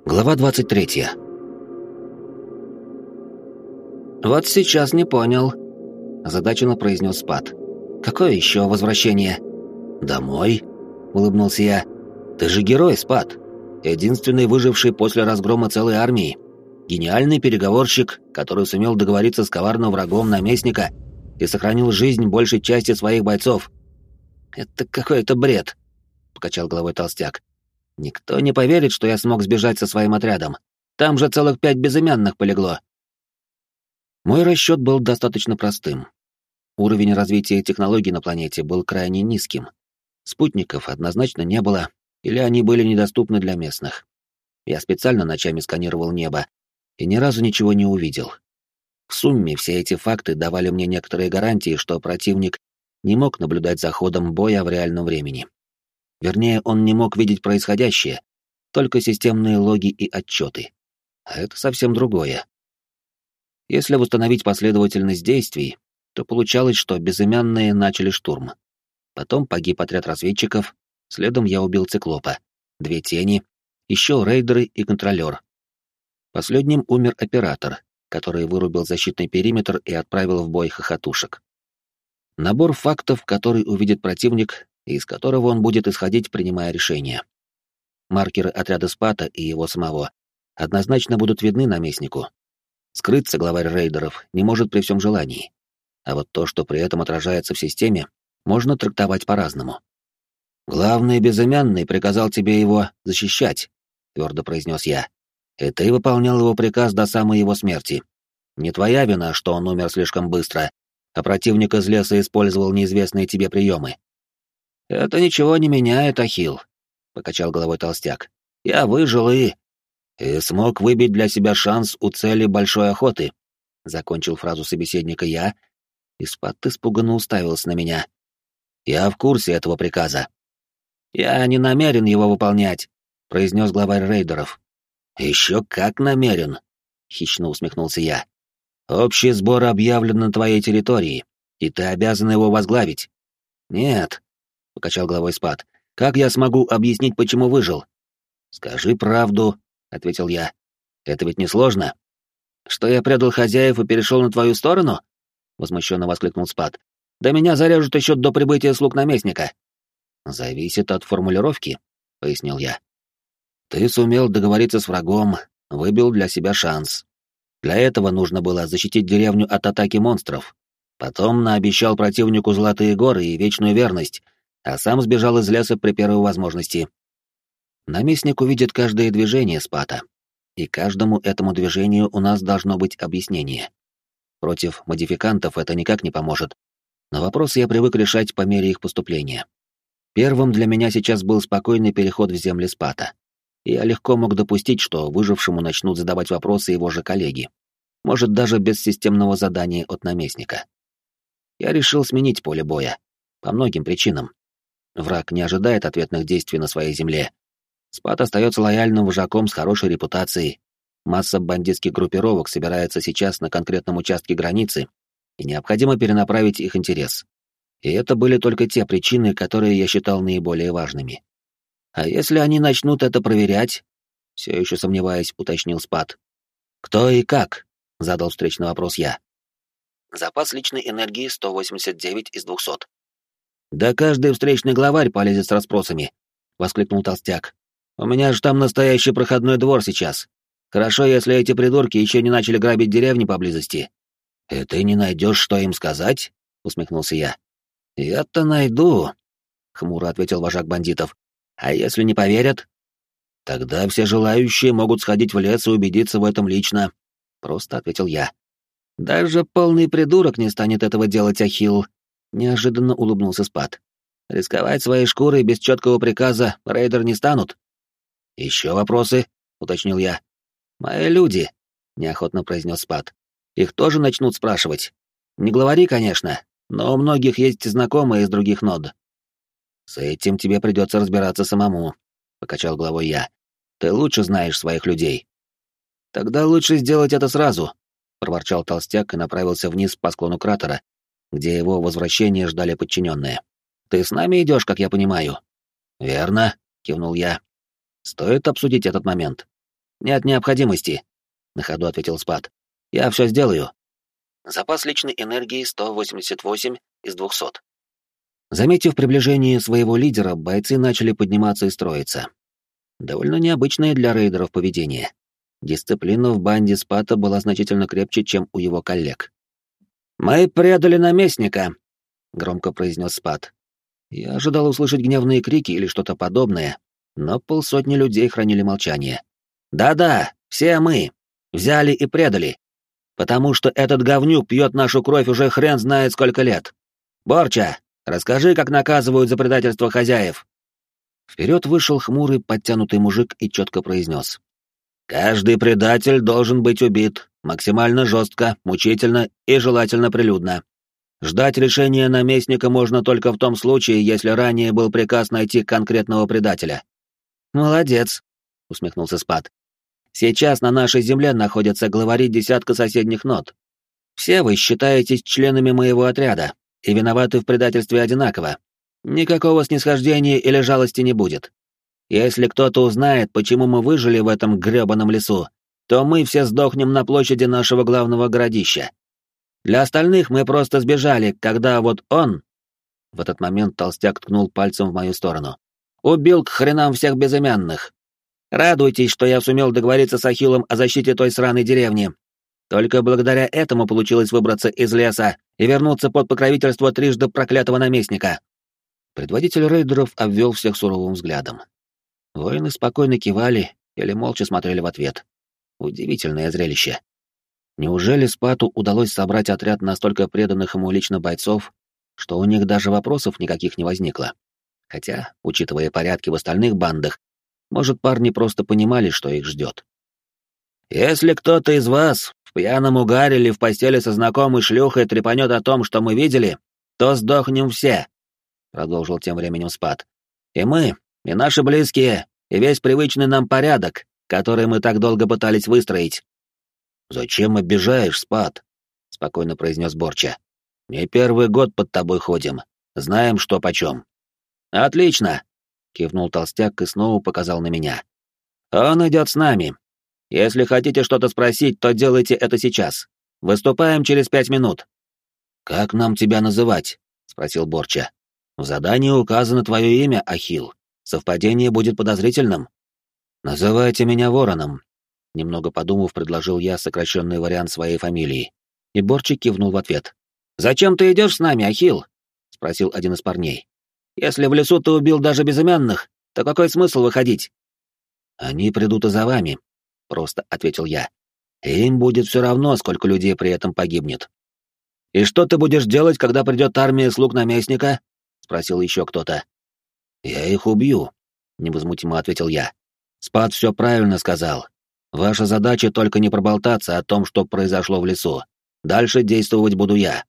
Глава 23. «Вот сейчас не понял», — озадаченно произнес Спат. «Какое еще возвращение?» «Домой?» — улыбнулся я. «Ты же герой, Спат. Единственный выживший после разгрома целой армии. Гениальный переговорщик, который сумел договориться с коварным врагом наместника и сохранил жизнь большей части своих бойцов». «Это какой-то бред», — покачал головой толстяк. «Никто не поверит, что я смог сбежать со своим отрядом. Там же целых 5 безымянных полегло». Мой расчет был достаточно простым. Уровень развития технологий на планете был крайне низким. Спутников однозначно не было, или они были недоступны для местных. Я специально ночами сканировал небо и ни разу ничего не увидел. В сумме все эти факты давали мне некоторые гарантии, что противник не мог наблюдать за ходом боя в реальном времени. Вернее, он не мог видеть происходящее, только системные логи и отчеты. А это совсем другое. Если восстановить последовательность действий, то получалось, что безымянные начали штурм. Потом погиб отряд разведчиков, следом я убил циклопа, 2 тени, еще рейдеры и контролер. Последним умер оператор, который вырубил защитный периметр и отправил в бой хохотушек. Набор фактов, который увидит противник, и из которого он будет исходить, принимая решение. Маркеры отряда Спата и его самого однозначно будут видны наместнику. Скрыться главарь рейдеров не может при всем желании. А вот то, что при этом отражается в системе, можно трактовать по-разному. «Главный безымянный приказал тебе его защищать», — твердо произнес я. «И ты выполнял его приказ до самой его смерти. Не твоя вина, что он умер слишком быстро, а противник из леса использовал неизвестные тебе приемы». «Это ничего не меняет, Ахилл», — покачал головой толстяк. «Я выжил и смог выбить для себя шанс у цели большой охоты», — закончил фразу собеседника я, и Спат испуганно уставился на меня. «Я в курсе этого приказа». «Я не намерен его выполнять», — произнес главарь рейдеров. «Еще как намерен», — хищно усмехнулся я. «Общий сбор объявлен на твоей территории, и ты обязан его возглавить». «Нет», — покачал головой Спат. «Как я смогу объяснить, почему выжил?» «Скажи правду», — ответил я. «Это ведь несложно». «Что я предал хозяев и перешел на твою сторону?» — возмущенно воскликнул Спат. «Да меня зарежут еще до прибытия слуг наместника». «Зависит от формулировки», — пояснил я. «Ты сумел договориться с врагом, выбил для себя шанс. Для этого нужно было защитить деревню от атаки монстров. Потом наобещал противнику золотые горы и вечную верность, а сам сбежал из леса при первой возможности. Наместник увидит каждое движение Спата, и каждому этому движению у нас должно быть объяснение. Против модификантов это никак не поможет, но вопросы я привык решать по мере их поступления. Первым для меня сейчас был спокойный переход в земли Спата. Я легко мог допустить, что выжившему начнут задавать вопросы его же коллеги, может, даже без системного задания от наместника. Я решил сменить поле боя, по многим причинам. Враг не ожидает ответных действий на своей земле. Спат остается лояльным вожаком с хорошей репутацией. Масса бандитских группировок собирается сейчас на конкретном участке границы, и необходимо перенаправить их интерес. И это были только те причины, которые я считал наиболее важными. А если они начнут это проверять? Все еще сомневаясь, уточнил Спат. «Кто и как?» — задал встречный вопрос я. «Запас личной энергии 189 из 200. «Да каждый встречный главарь полезет с расспросами», — воскликнул толстяк. «У меня же там настоящий проходной двор сейчас. Хорошо, если эти придурки еще не начали грабить деревни поблизости». «И ты не найдешь, что им сказать?» — усмехнулся я. «Я-то найду», — хмуро ответил вожак бандитов. «А если не поверят?» «Тогда все желающие могут сходить в лес и убедиться в этом лично», — просто ответил я. «Даже полный придурок не станет этого делать, Ахилл», — неожиданно улыбнулся Спат. «Рисковать своей шкурой без четкого приказа рейдер не станут». «Еще вопросы?» — уточнил я. «Мои люди», — неохотно произнес Спат. «Их тоже начнут спрашивать. Не главари, конечно, но у многих есть знакомые из других нод». «С этим тебе придется разбираться самому», — покачал головой я. «Ты лучше знаешь своих людей». «Тогда лучше сделать это сразу», — проворчал толстяк и направился вниз по склону кратера, где его возвращение ждали подчиненные. «Ты с нами идешь, как я понимаю?» «Верно», — кивнул я. «Стоит обсудить этот момент». «Нет необходимости», — на ходу ответил Спад. «Я все сделаю». Запас личной энергии 188 из 200. Заметив приближение своего лидера, бойцы начали подниматься и строиться. Довольно необычное для рейдеров поведение. Дисциплина в банде Спата была значительно крепче, чем у его коллег. «Мы предали наместника», — громко произнес Спат. Я ожидал услышать гневные крики или что-то подобное, но полсотни людей хранили молчание. «Да-да, все мы. Взяли и предали. Потому что этот говнюк пьет нашу кровь уже хрен знает сколько лет. Борча, расскажи, как наказывают за предательство хозяев». Вперед вышел хмурый, подтянутый мужик и четко произнес. «Каждый предатель должен быть убит, максимально жестко, мучительно и желательно прилюдно. Ждать решения наместника можно только в том случае, если ранее был приказ найти конкретного предателя». «Молодец», — усмехнулся Спад. «Сейчас на нашей земле находятся главари десятка соседних нот. Все вы считаетесь членами моего отряда и виноваты в предательстве одинаково. Никакого снисхождения или жалости не будет. Если кто-то узнает, почему мы выжили в этом грёбаном лесу, то мы все сдохнем на площади нашего главного городища. Для остальных мы просто сбежали, когда вот он...» В этот момент толстяк ткнул пальцем в мою сторону. «Убил к хренам всех безымянных. Радуйтесь, что я сумел договориться с Ахиллом о защите той сраной деревни. Только благодаря этому получилось выбраться из леса и вернуться под покровительство трижды проклятого наместника». Предводитель рейдеров обвел всех суровым взглядом. Воины спокойно кивали или молча смотрели в ответ. Удивительное зрелище. Неужели Спату удалось собрать отряд настолько преданных ему лично бойцов, что у них даже вопросов никаких не возникло? Хотя, учитывая порядки в остальных бандах, может, парни просто понимали, что их ждет. «Если кто-то из вас в пьяном угаре или в постели со знакомой шлюхой трепанет о том, что мы видели, то сдохнем все», — продолжил тем временем Спат. «И мы, и наши близкие, и весь привычный нам порядок, который мы так долго пытались выстроить». «Зачем обижаешь, Спат?» — спокойно произнес Борча. «Не первый год под тобой ходим. Знаем, что почем». «Отлично!» — кивнул толстяк и снова показал на меня. «Он идет с нами. Если хотите что-то спросить, то делайте это сейчас. Выступаем через 5 минут». «Как нам тебя называть?» — спросил Борча. «В задании указано твое имя, Ахилл. Совпадение будет подозрительным». «Называйте меня Вороном», — немного подумав, предложил я сокращенный вариант своей фамилии. И Борчик кивнул в ответ. «Зачем ты идешь с нами, Ахилл?» — спросил один из парней. «Если в лесу ты убил даже безымянных, то какой смысл выходить?» «Они придут и за вами», — просто ответил я. «И им будет все равно, сколько людей при этом погибнет». «И что ты будешь делать, когда придет армия слуг наместника?» — спросил еще кто-то. «Я их убью», — невозмутимо ответил я. «Спад все правильно сказал. Ваша задача только не проболтаться о том, что произошло в лесу. Дальше действовать буду я».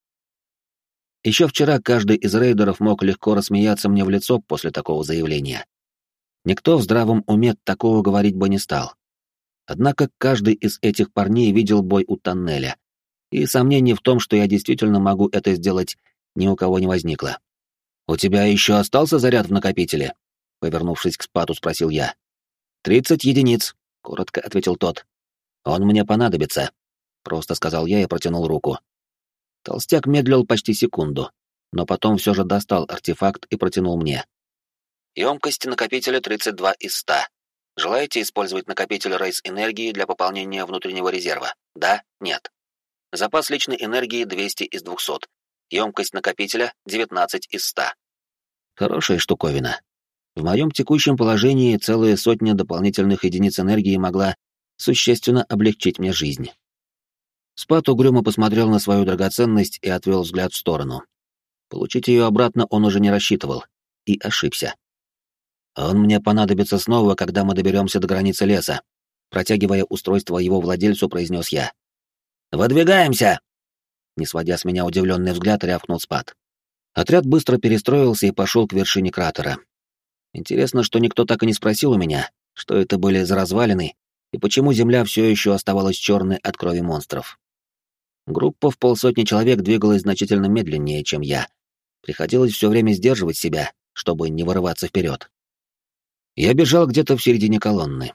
Еще вчера каждый из рейдеров мог легко рассмеяться мне в лицо после такого заявления. Никто в здравом уме такого говорить бы не стал. Однако каждый из этих парней видел бой у тоннеля, и сомнений в том, что я действительно могу это сделать, ни у кого не возникло. «У тебя еще остался заряд в накопителе?» Повернувшись к Спату, спросил я. 30 единиц», — коротко ответил тот. «Он мне понадобится», — просто сказал я и протянул руку. Толстяк медлил почти секунду, но потом все же достал артефакт и протянул мне. Емкость накопителя 32 из 100. Желаете использовать накопитель рейс-энергии для пополнения внутреннего резерва? Да? Нет. Запас личной энергии 200 из 200. Емкость накопителя 19 из 100. Хорошая штуковина. В моем текущем положении целая сотня дополнительных единиц энергии могла существенно облегчить мне жизнь. Спат угрюмо посмотрел на свою драгоценность и отвел взгляд в сторону. Получить ее обратно он уже не рассчитывал. И ошибся. «Он мне понадобится снова, когда мы доберемся до границы леса», протягивая устройство его владельцу, произнес я. «Выдвигаемся!» Не сводя с меня удивленный взгляд, рявкнул Спат. Отряд быстро перестроился и пошел к вершине кратера. Интересно, что никто так и не спросил у меня, что это были за развалины и почему земля все еще оставалась черной от крови монстров. Группа в 50 человек двигалась значительно медленнее, чем я. Приходилось все время сдерживать себя, чтобы не вырываться вперед. Я бежал где-то в середине колонны.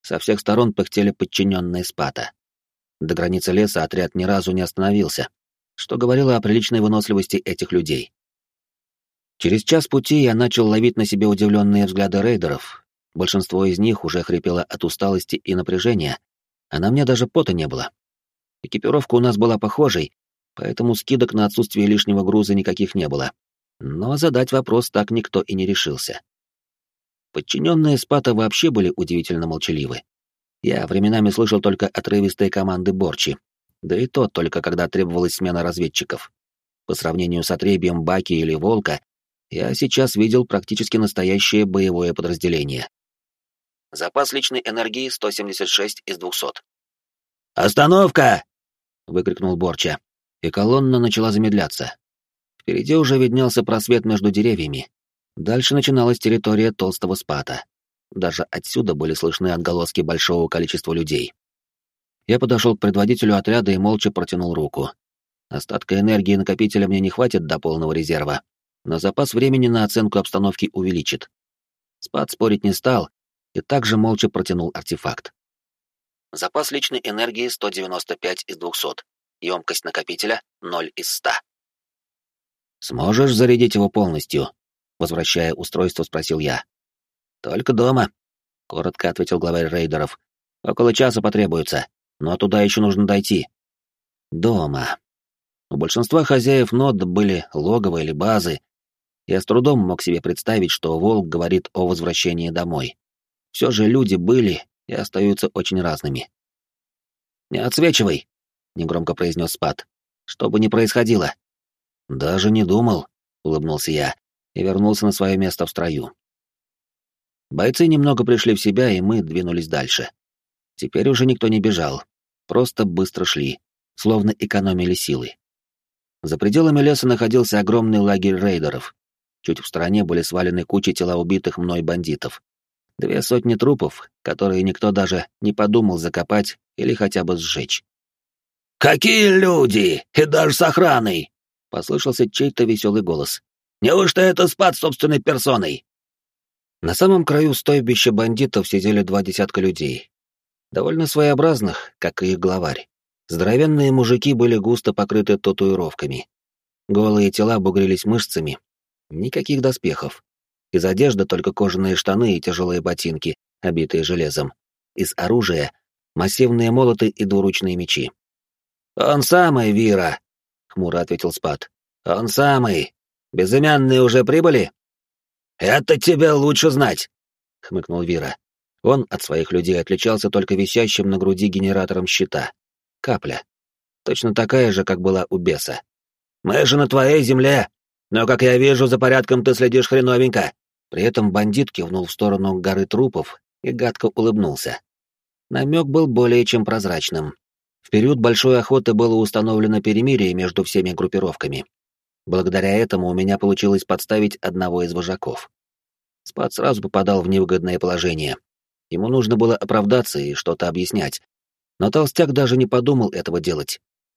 Со всех сторон пыхтели подчиненные Спата. До границы леса отряд ни разу не остановился, что говорило о приличной выносливости этих людей. Через час пути я начал ловить на себе удивленные взгляды рейдеров. Большинство из них уже хрипело от усталости и напряжения, а на мне даже пота не было. Экипировка у нас была похожей, поэтому скидок на отсутствие лишнего груза никаких не было. Но задать вопрос так никто и не решился. Подчиненные Спата вообще были удивительно молчаливы. Я временами слышал только отрывистые команды Борчи, да и то только когда требовалась смена разведчиков. По сравнению с отребьем Баки или Волка, я сейчас видел практически настоящее боевое подразделение. Запас личной энергии 176 из 200. «Остановка!» — выкрикнул Борча, и колонна начала замедляться. Впереди уже виднелся просвет между деревьями. Дальше начиналась территория толстого Спата. Даже отсюда были слышны отголоски большого количества людей. Я подошел к предводителю отряда и молча протянул руку. Остатка энергии накопителя мне не хватит до полного резерва, но запас времени на оценку обстановки увеличит. Спат спорить не стал и также молча протянул артефакт. Запас личной энергии 195 из 200. Емкость накопителя 0 из 100. «Сможешь зарядить его полностью?» — возвращая устройство, спросил я. «Только дома», — коротко ответил главарь рейдеров. «Около часа потребуется, но туда еще нужно дойти». «Дома». У большинства хозяев нод были логово или базы. Я с трудом мог себе представить, что Волк говорит о возвращении домой. Все же люди были и остаются очень разными. «Не отсвечивай», — негромко произнес Спат. «Что бы ни происходило». «Даже не думал», — улыбнулся я и вернулся на свое место в строю. Бойцы немного пришли в себя, и мы двинулись дальше. Теперь уже никто не бежал, просто быстро шли, словно экономили силы. За пределами леса находился огромный лагерь рейдеров. Чуть в стороне были свалены кучи тела убитых мной бандитов. 200 трупов, которые никто даже не подумал закопать или хотя бы сжечь. «Какие люди! И даже с охраной!» — послышался чей-то веселый голос. «Неужто это Спат собственной персоной?» На самом краю стойбища бандитов сидели 20 людей. Довольно своеобразных, как и их главарь. Здоровенные мужики были густо покрыты татуировками. Голые тела бугрились мышцами. Никаких доспехов. Из одежды только кожаные штаны и тяжелые ботинки, обитые железом. Из оружия — массивные молоты и двуручные мечи. «Он самый, Вира», — хмуро ответил Спат. «Он самый. Безымянные уже прибыли?» «Это тебе лучше знать», — хмыкнул Вира. Он от своих людей отличался только висящим на груди генератором щита. Капля. Точно такая же, как была у беса. «Мы же на твоей земле, но, как я вижу, за порядком ты следишь хреновенько». При этом бандит кивнул в сторону горы трупов и гадко улыбнулся. Намек был более чем прозрачным. В период большой охоты было установлено перемирие между всеми группировками. Благодаря этому у меня получилось подставить одного из вожаков. Спат сразу попадал в невыгодное положение. Ему нужно было оправдаться и что-то объяснять. Но толстяк даже не подумал этого делать.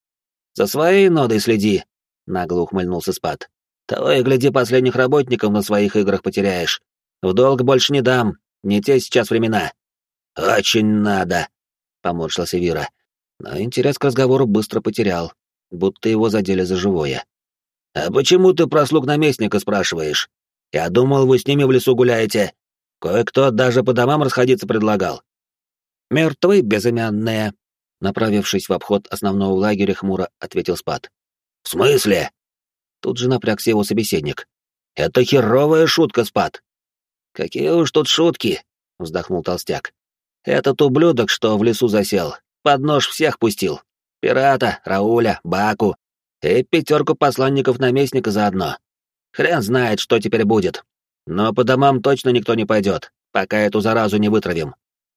«За своей нодой следи», — нагло ухмыльнулся Спат. «Того и гляди, последних работников на своих играх потеряешь. В долг больше не дам, не те сейчас времена». «Очень надо», — поморщился Вира. Но интерес к разговору быстро потерял, будто его задели за живое. «А почему ты про слуг наместника спрашиваешь? Я думал, вы с ними в лесу гуляете. Кое-кто даже по домам расходиться предлагал». «Мертвы, безымянные», — направившись в обход основного лагеря, хмуро ответил Спат. «В смысле?» Тут же напрягся его собеседник. «Это херовая шутка, Спат». «Какие уж тут шутки», — вздохнул толстяк. «Этот ублюдок, что в лесу засел, под нож всех пустил. Пирата, Рауля, Баку и 5 посланников наместника заодно. Хрен знает, что теперь будет. Но по домам точно никто не пойдет, пока эту заразу не вытравим».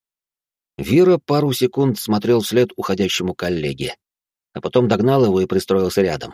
Вира пару секунд смотрел вслед уходящему коллеге, а потом догнал его и пристроился рядом.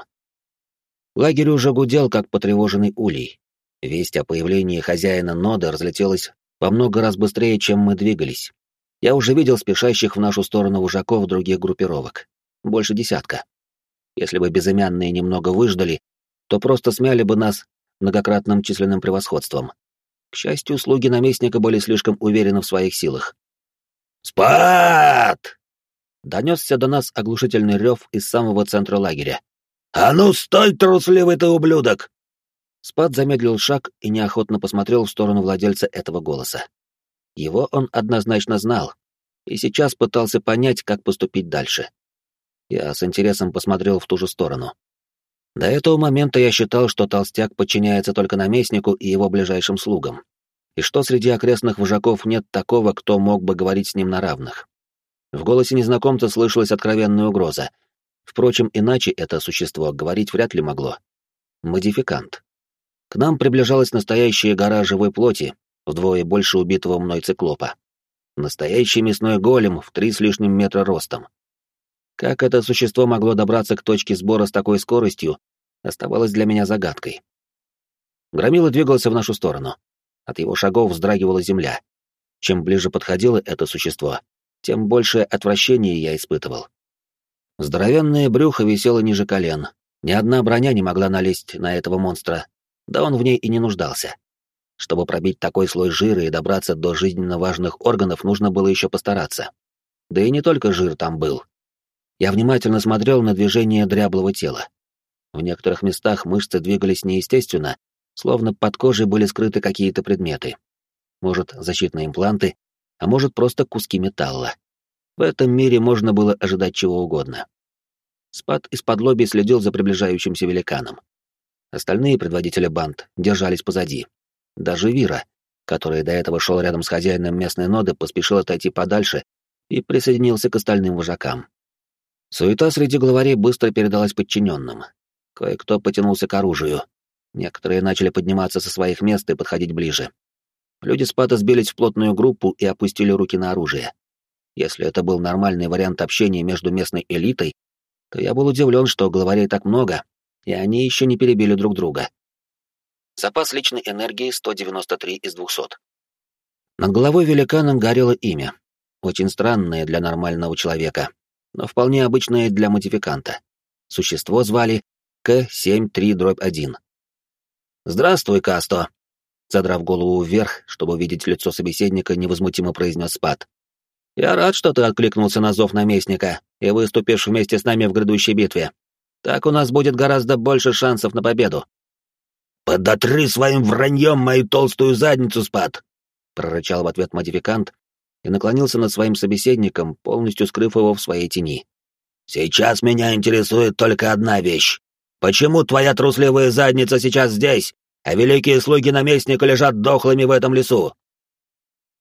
Лагерь уже гудел, как потревоженный улей. Весть о появлении хозяина ноды разлетелась во много раз быстрее, чем мы двигались. Я уже видел спешащих в нашу сторону вожаков других группировок. Больше 10. Если бы безымянные немного выждали, то просто смяли бы нас многократным численным превосходством. К счастью, слуги наместника были слишком уверены в своих силах. «Спад!» Донесся до нас оглушительный рев из самого центра лагеря. «А ну стой, трусливый ты ублюдок!» Спад замедлил шаг и неохотно посмотрел в сторону владельца этого голоса. Его он однозначно знал, и сейчас пытался понять, как поступить дальше. Я с интересом посмотрел в ту же сторону. До этого момента я считал, что толстяк подчиняется только наместнику и его ближайшим слугам, и что среди окрестных вожаков нет такого, кто мог бы говорить с ним на равных. В голосе незнакомца слышалась откровенная угроза. Впрочем, иначе это существо говорить вряд ли могло. Модификант. К нам приближалась настоящая гора живой плоти, вдвое больше убитого мной циклопа. Настоящий мясной голем в 3 с лишним метра ростом. Как это существо могло добраться к точке сбора с такой скоростью, оставалось для меня загадкой. Громила двигался в нашу сторону. От его шагов вздрагивала земля. Чем ближе подходило это существо, тем большее отвращение я испытывал. Здоровенное брюхо висело ниже колен. Ни одна броня не могла налезть на этого монстра, да он в ней и не нуждался. Чтобы пробить такой слой жира и добраться до жизненно важных органов, нужно было еще постараться. Да и не только жир там был. Я внимательно смотрел на движение дряблого тела. В некоторых местах мышцы двигались неестественно, словно под кожей были скрыты какие-то предметы. Может, защитные импланты, а может, просто куски металла. В этом мире можно было ожидать чего угодно. Спад исподлобья следил за приближающимся великаном. Остальные предводители банд держались позади. Даже Вира, который до этого шел рядом с хозяином местной ноды, поспешил отойти подальше и присоединился к остальным вожакам. Суета среди главарей быстро передалась подчиненным. Кое-кто потянулся к оружию. Некоторые начали подниматься со своих мест и подходить ближе. Люди Спада сбились в плотную группу и опустили руки на оружие. Если это был нормальный вариант общения между местной элитой, то я был удивлен, что главарей так много, и они еще не перебили друг друга. Запас личной энергии 193 из 200. Над головой великана горело имя. Очень странное для нормального человека, но вполне обычное для модификанта. Существо звали К-73-1. «Здравствуй, Касто!» Задрав голову вверх, чтобы увидеть лицо собеседника, невозмутимо произнес Спад. «Я рад, что ты откликнулся на зов наместника и выступишь вместе с нами в грядущей битве. Так у нас будет гораздо больше шансов на победу». «Подотри своим враньем мою толстую задницу, Спад!» — прорычал в ответ модификант и наклонился над своим собеседником, полностью скрыв его в своей тени. «Сейчас меня интересует только одна вещь. Почему твоя трусливая задница сейчас здесь, а великие слуги наместника лежат дохлыми в этом лесу?